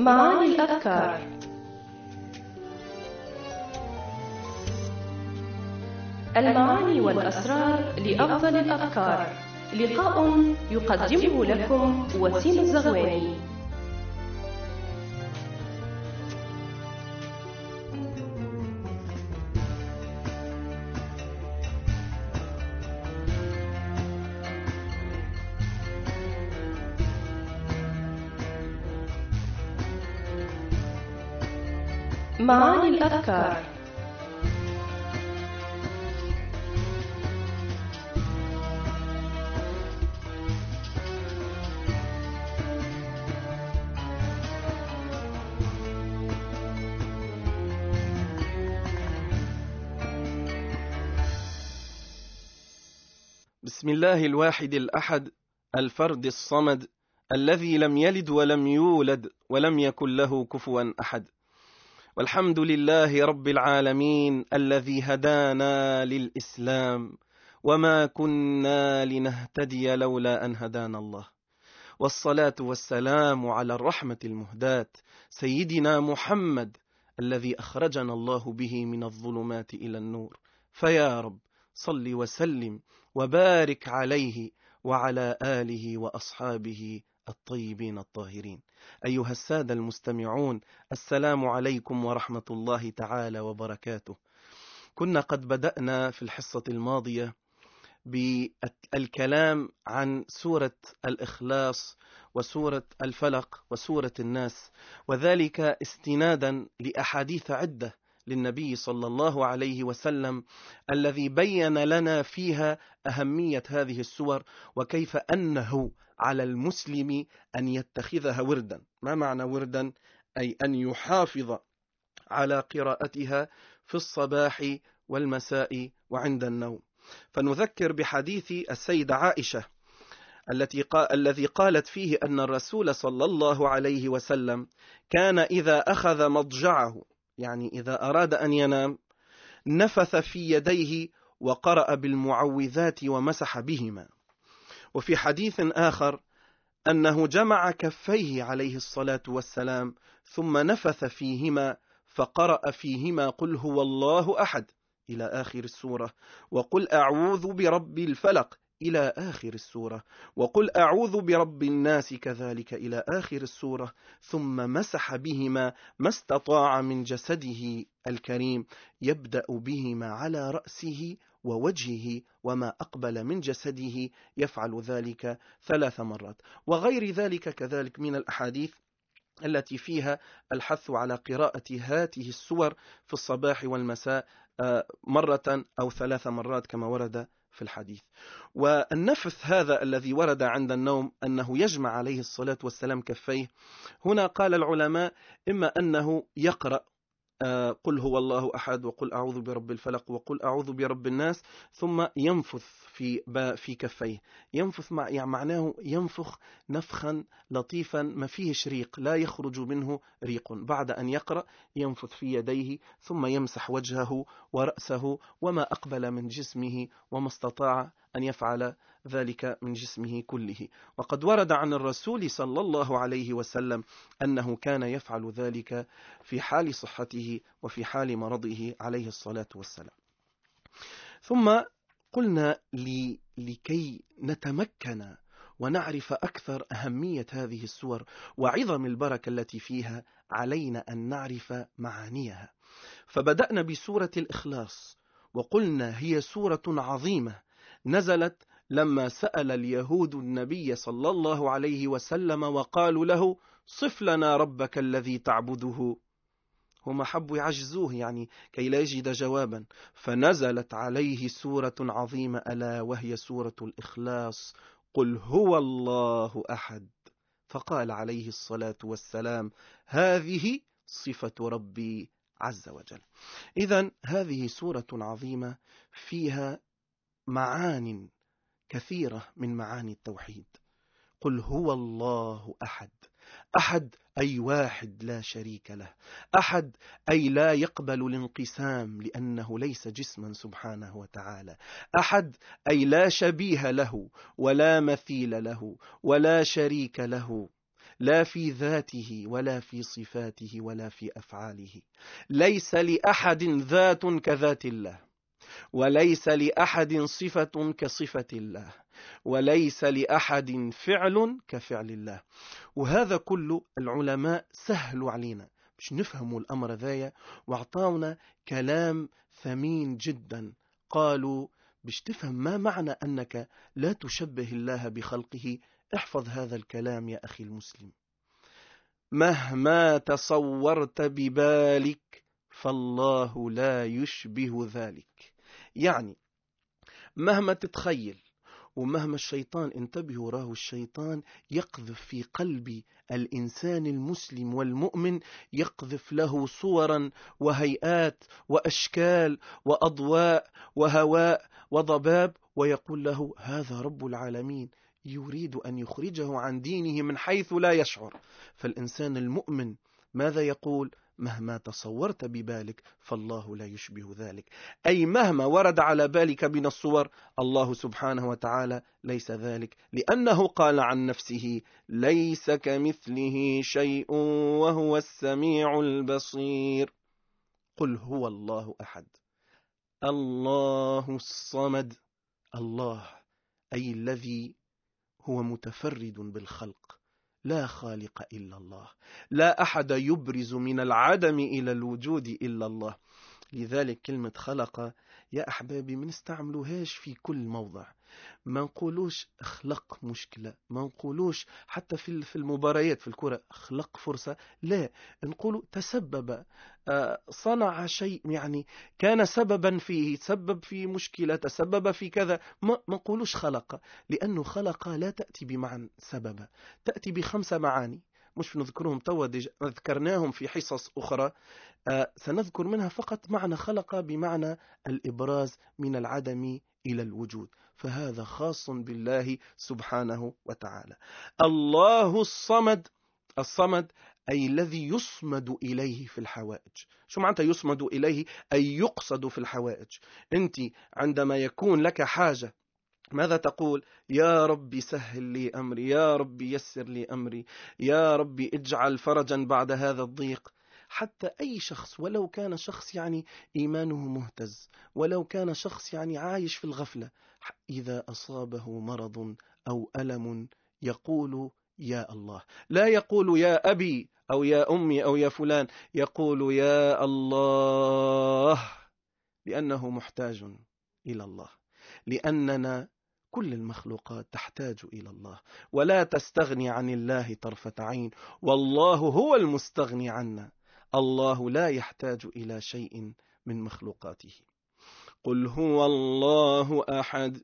معاني الأفكار. المعاني والأسرار لأفضل الأفكار. لقاء يقدمه لكم وسيم الزغواني. معاني الأفكار. بسم الله الواحد الأحد الفرد الصمد الذي لم يلد ولم يولد ولم يكن له كفوا أحد، والحمد لله رب العالمين الذي هدانا للإسلام وما كنا لنهتدي لولا أن هدانا الله، والصلاة والسلام على الرحمة المهداة سيدنا محمد الذي أخرجنا الله به من الظلمات إلى النور. فيا رب صل وسلم وبارك عليه وعلى آله وأصحابه الطيبين الطاهرين. أيها السادة المستمعون، السلام عليكم ورحمة الله تعالى وبركاته. كنا قد بدأنا في الحصة الماضية بالكلام عن سورة الإخلاص وسورة الفلق وسورة الناس، وذلك استنادا لأحاديث عدة للنبي صلى الله عليه وسلم الذي بين لنا فيها أهمية هذه السور وكيف أنه على المسلم أن يتخذها وردا. ما معنى وردا؟ أي أن يحافظ على قراءتها في الصباح والمساء وعند النوم. فنذكر بحديث السيدة عائشة الذي قالت فيه أن الرسول صلى الله عليه وسلم كان إذا أخذ مضجعه، يعني إذا أراد أن ينام، نفث في يديه وقرأ بالمعوذات ومسح بهما. وفي حديث آخر أنه جمع كفيه عليه الصلاة والسلام ثم نفث فيهما فقرأ فيهما قل هو الله أحد إلى آخر السورة، وقل أعوذ برب الفلق إلى آخر السورة، وقل أعوذ برب الناس كذلك إلى آخر السورة، ثم مسح بهما ما استطاع من جسده الكريم، يبدأ بهما على رأسه ووجهه وما أقبل من جسده، يفعل ذلك 3 مرات. وغير ذلك كذلك من الأحاديث التي فيها الحث على قراءة هذه السور في الصباح والمساء مرة أو 3 مرات كما ورد في الحديث. والنفث هذا الذي ورد عند النوم أنه يجمع عليه الصلاة والسلام كفيه، هنا قال العلماء إما أنه يقرأ قل هو الله أحد وقل أعوذ برب الفلق وقل أعوذ برب الناس ثم ينفث في كفيه. ينفث يعني معناه ينفخ نفخا لطيفا ما فيه شريق، لا يخرج منه ريق. بعد أن يقرأ ينفث في يديه ثم يمسح وجهه ورأسه وما أقبل من جسمه وما استطاع أن يفعل ذلك من جسمه كله. وقد ورد عن الرسول صلى الله عليه وسلم أنه كان يفعل ذلك في حال صحته وفي حال مرضه عليه الصلاة والسلام. ثم قلنا لكي نتمكن ونعرف أكثر أهمية هذه السور وعظم البركة التي فيها، علينا أن نعرف معانيها. فبدأنا بسورة الإخلاص وقلنا هي سورة عظيمة نزلت لما سأل اليهود النبي صلى الله عليه وسلم وقالوا له صف لنا ربك الذي تعبده. هم حبوا يعجزوه يعني كي لا يجد جوابا، فنزلت عليه سورة عظيمة ألا وهي سورة الإخلاص، قل هو الله أحد. فقال عليه الصلاة والسلام هذه صفة ربي عز وجل. إذن هذه سورة عظيمة فيها معان كثيرة من معاني التوحيد. قل هو الله أحد. أحد أي واحد لا شريك له، أحد أي لا يقبل الانقسام لأنه ليس جسما سبحانه وتعالى، أحد أي لا شبيه له ولا مثيل له ولا شريك له، لا في ذاته ولا في صفاته ولا في أفعاله. ليس لأحد ذات كذات الله، وليس لأحد صفة كصفة الله، وليس لأحد فعل كفعل الله. وهذا كله العلماء سهلوا علينا مش نفهموا الأمر ذايا، واعطاونا كلام ثمين جدا. قالوا باش تفهم ما معنى أنك لا تشبه الله بخلقه، احفظ هذا الكلام يا أخي المسلم: مهما تصورت ببالك فالله لا يشبه ذلك. يعني مهما تتخيل ومهما الشيطان، انتبهوا، راه الشيطان يقذف في قلب الإنسان المسلم والمؤمن، يقذف له صورا وهيئات وأشكال وأضواء وهواء وضباب، ويقول له هذا رب العالمين، يريد أن يخرجه عن دينه من حيث لا يشعر. فالإنسان المؤمن ماذا يقول؟ مهما تصورت ببالك فالله لا يشبه ذلك، أي مهما ورد على بالك من الصور، الله سبحانه وتعالى ليس ذلك، لأنه قال عن نفسه: ليس كمثله شيء وهو السميع البصير. قل هو الله أحد الله الصمد. الله أي الذي هو متفرد بالخلق، لا خالق إلا الله، لا أحد يبرز من العدم إلى الوجود إلا الله. لذلك كلمة خلق يا أحبابي ما نستعملوهاش في كل موضع. ما نقولوش خلق مشكلة، ما نقولوش حتى في المباريات في الكرة خلق فرصة، لا، نقولوا تسبب، صنع شيء، يعني كان سببا فيه، تسبب في مشكلة، تسبب في كذا. ما نقولوش خلق، لأنه خلق لا تأتي بمعنى سبب، تأتي ب5 معاني، مش نذكرهم توا، ذكرناهم في حصص أخرى. سنذكر منها فقط معنى خلق بمعنى الإبراز من العدم إلى الوجود، فهذا خاص بالله سبحانه وتعالى. الله الصمد. الصمد أي الذي يصمد إليه في الحوائج. شو معنى يصمد إليه؟ أي يقصد في الحوائج. أنت عندما يكون لك حاجة ماذا تقول؟ يا ربي سهل لي أمري، يا ربي يسر لي أمري، يا ربي اجعل فرجا بعد هذا الضيق. حتى أي شخص، ولو كان شخص يعني إيمانه مهتز، ولو كان شخص يعني عايش في الغفلة، إذا أصابه مرض أو ألم يقول يا الله، لا يقول يا أبي أو يا أمي أو يا فلان، يقول يا الله، لأنه محتاج إلى الله، لأننا كل المخلوقات تحتاج إلى الله، ولا تستغني عن الله طرفة عين، والله هو المستغني عنا. الله لا يحتاج إلى شيء من مخلوقاته. قل هو الله أحد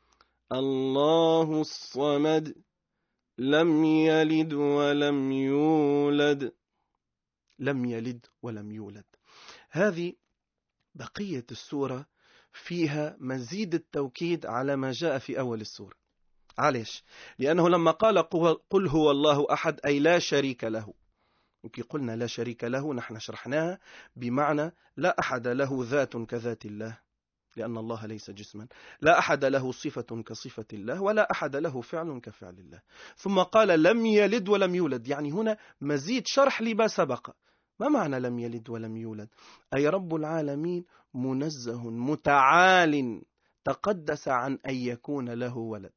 الله الصمد لم يلد ولم يولد. لم يلد ولم يولد. هذه بقية السورة فيها مزيد التوكيد على ما جاء في أول السورة. علاش؟ لأنه لما قال قل هو الله أحد أي لا شريك له، وكي قلنا لا شريك له نحن شرحناها بمعنى لا أحد له ذات كذات الله، لأن الله ليس جسما، لا أحد له صفة كصفة الله، ولا أحد له فعل كفعل الله. ثم قال لم يلد ولم يولد، يعني هنا مزيد شرح لما سبق. ما معنى لم يلد ولم يولد؟ أي رب العالمين منزه متعال تقدس عن أن يكون له ولد،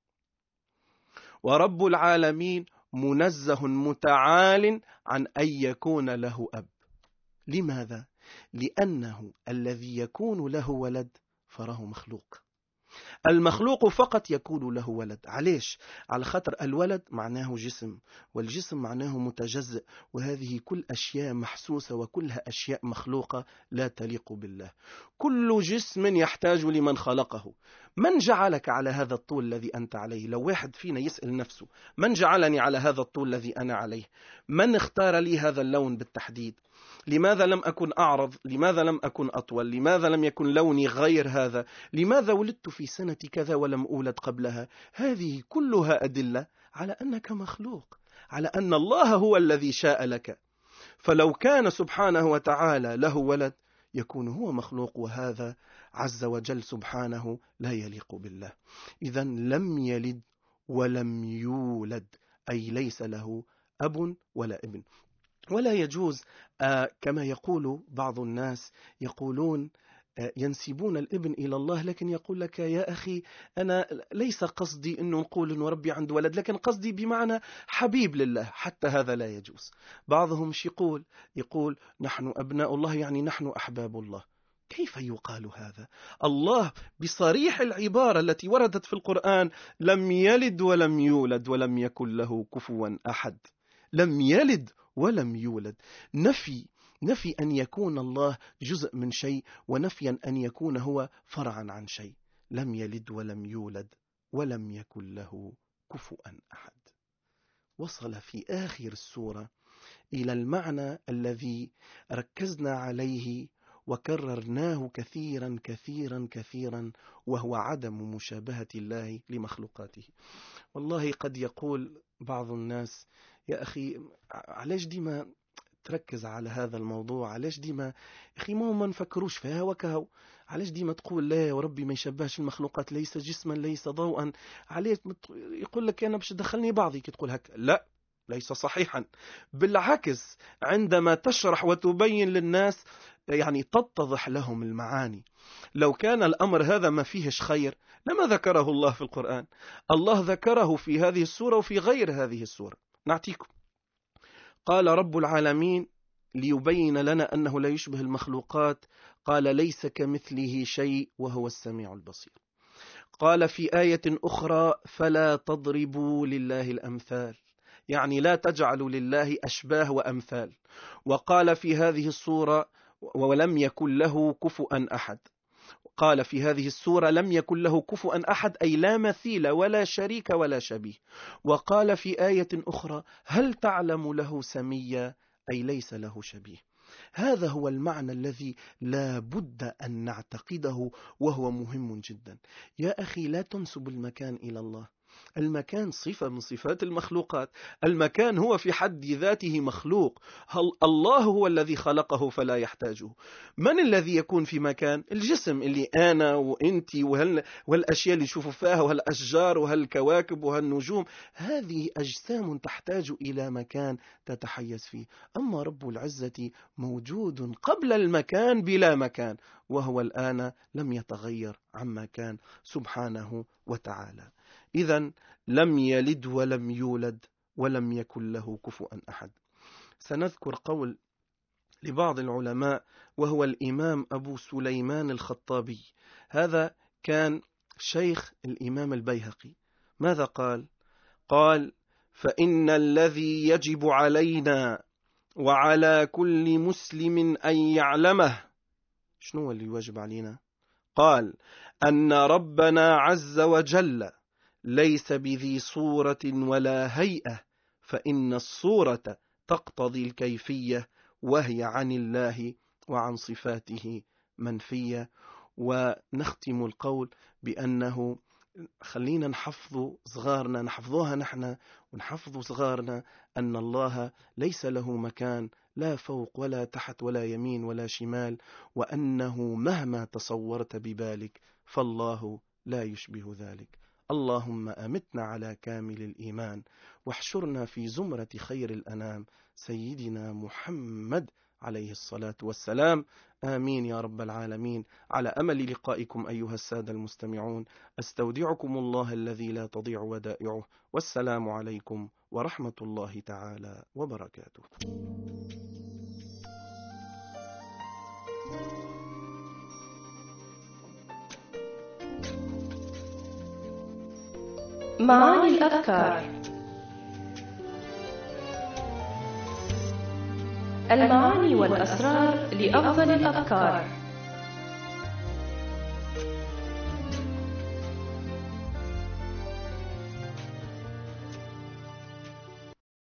ورب العالمين منزه متعال عن أن يكون له أب. لماذا؟ لأنه الذي يكون له ولد فراه مخلوق. المخلوق فقط يكون له ولد. علاش؟ على خاطر الولد معناه جسم، والجسم معناه متجزئ، وهذه كل أشياء محسوسة وكلها أشياء مخلوقة لا تليق بالله. كل جسم يحتاج لمن خلقه. من جعلك على هذا الطول الذي أنت عليه؟ لو واحد فينا يسأل نفسه من جعلني على هذا الطول الذي أنا عليه؟ من اختار لي هذا اللون بالتحديد؟ لماذا لم أكن أعرض؟ لماذا لم أكن أطول؟ لماذا لم يكن لوني غير هذا؟ لماذا ولدت في سنة كذا ولم أولد قبلها؟ هذه كلها أدلة على أنك مخلوق، على أن الله هو الذي شاء لك. فلو كان سبحانه وتعالى له ولد يكون هو مخلوق، وهذا عز وجل سبحانه لا يليق بالله. إذن لم يلد ولم يولد أي ليس له أب ولا ابن. ولا يجوز كما يقول بعض الناس، يقولون ينسبون الابن إلى الله، لكن يقول لك يا أخي أنا ليس قصدي أنه نقول أنه ربي عنده ولد، لكن قصدي بمعنى حبيب لله. حتى هذا لا يجوز. بعضهم يقول نحن أبناء الله، يعني نحن أحباب الله. كيف يقال هذا؟ الله بصريح العبارة التي وردت في القرآن لم يلد ولم يولد ولم يكن له كفوا أحد. لم يلد ولم يولد، نفي أن يكون الله جزء من شيء، ونفيا أن يكون هو فرعا عن شيء. لم يلد ولم يولد ولم يكن له كفوا أحد. وصل في آخر السورة إلى المعنى الذي ركزنا عليه وكررناه كثيرا كثيرا كثيرا، وهو عدم مشابهة الله لمخلوقاته. والله قد يقول بعض الناس يا أخي علاش ديما تركز على هذا الموضوع؟ علاش ديما أخي ما نفكروش فيها وكهو؟ علاش ديما تقول لا وربي ما يشبهش المخلوقات، ليس جسما ليس ضوءا؟ علاش يقول لك أنا باش تدخلني بعضي كي تقول هكا؟ لا، ليس صحيحا. بالعكس، عندما تشرح وتبين للناس يعني تتضح لهم المعاني. لو كان الأمر هذا ما فيهش خير لما ذكره الله في القرآن. الله ذكره في هذه السورة وفي غير هذه السورة. نعطيكم. قال رب العالمين ليبين لنا أنه لا يشبه المخلوقات، قال ليس كمثله شيء وهو السميع البصير. قال في آية أخرى فلا تضربوا لله الأمثال، يعني لا تجعلوا لله أشباه وأمثال. وقال في هذه السورة ولم يكن له كفوا أحد. قال في هذه السورة لم يكن له كفوا أحد، أي لا مثيل ولا شريك ولا شبيه. وقال في آية أخرى هل تعلم له سميا، أي ليس له شبيه. هذا هو المعنى الذي لا بد أن نعتقده، وهو مهم جدا. يا أخي لا تنسب المكان إلى الله. المكان صفة من صفات المخلوقات. المكان هو في حد ذاته مخلوق. الله هو الذي خلقه فلا يحتاجه. من الذي يكون في مكان؟ الجسم اللي أنا وإنت والأشياء اللي نشوفوا فيها، وهالأشجار وهالكواكب وهالنجوم، هذه أجسام تحتاج إلى مكان تتحيز فيه. أما رب العزة موجود قبل المكان بلا مكان، وهو الآن لم يتغير عما كان سبحانه وتعالى. إذن لم يلد ولم يولد ولم يكن له كفوا أحد. سنذكر قول لبعض العلماء، وهو الإمام أبو سليمان الخطابي. هذا كان شيخ الإمام البيهقي. ماذا قال؟ قال فإن الذي يجب علينا وعلى كل مسلم أن يعلمه. شنو اللي يجب علينا؟ قال أن ربنا عز وجل ليس بذي صورة ولا هيئة، فإن الصورة تقتضي الكيفية، وهي عن الله وعن صفاته منفية. ونختم القول بأنه خلينا نحفظ صغارنا، نحفظوها نحن ونحفظ صغارنا، أن الله ليس له مكان لا فوق ولا تحت ولا يمين ولا شمال، وأنه مهما تصورت ببالك فالله لا يشبه ذلك. اللهم أمتنا على كامل الإيمان، واحشرنا في زمرة خير الأنام سيدنا محمد عليه الصلاة والسلام. آمين يا رب العالمين. على أمل لقائكم أيها السادة المستمعون، أستودعكم الله الذي لا تضيع ودائعه، والسلام عليكم ورحمة الله تعالى وبركاته. معاني الأذكار. المعاني والأسرار لأفضل الأذكار.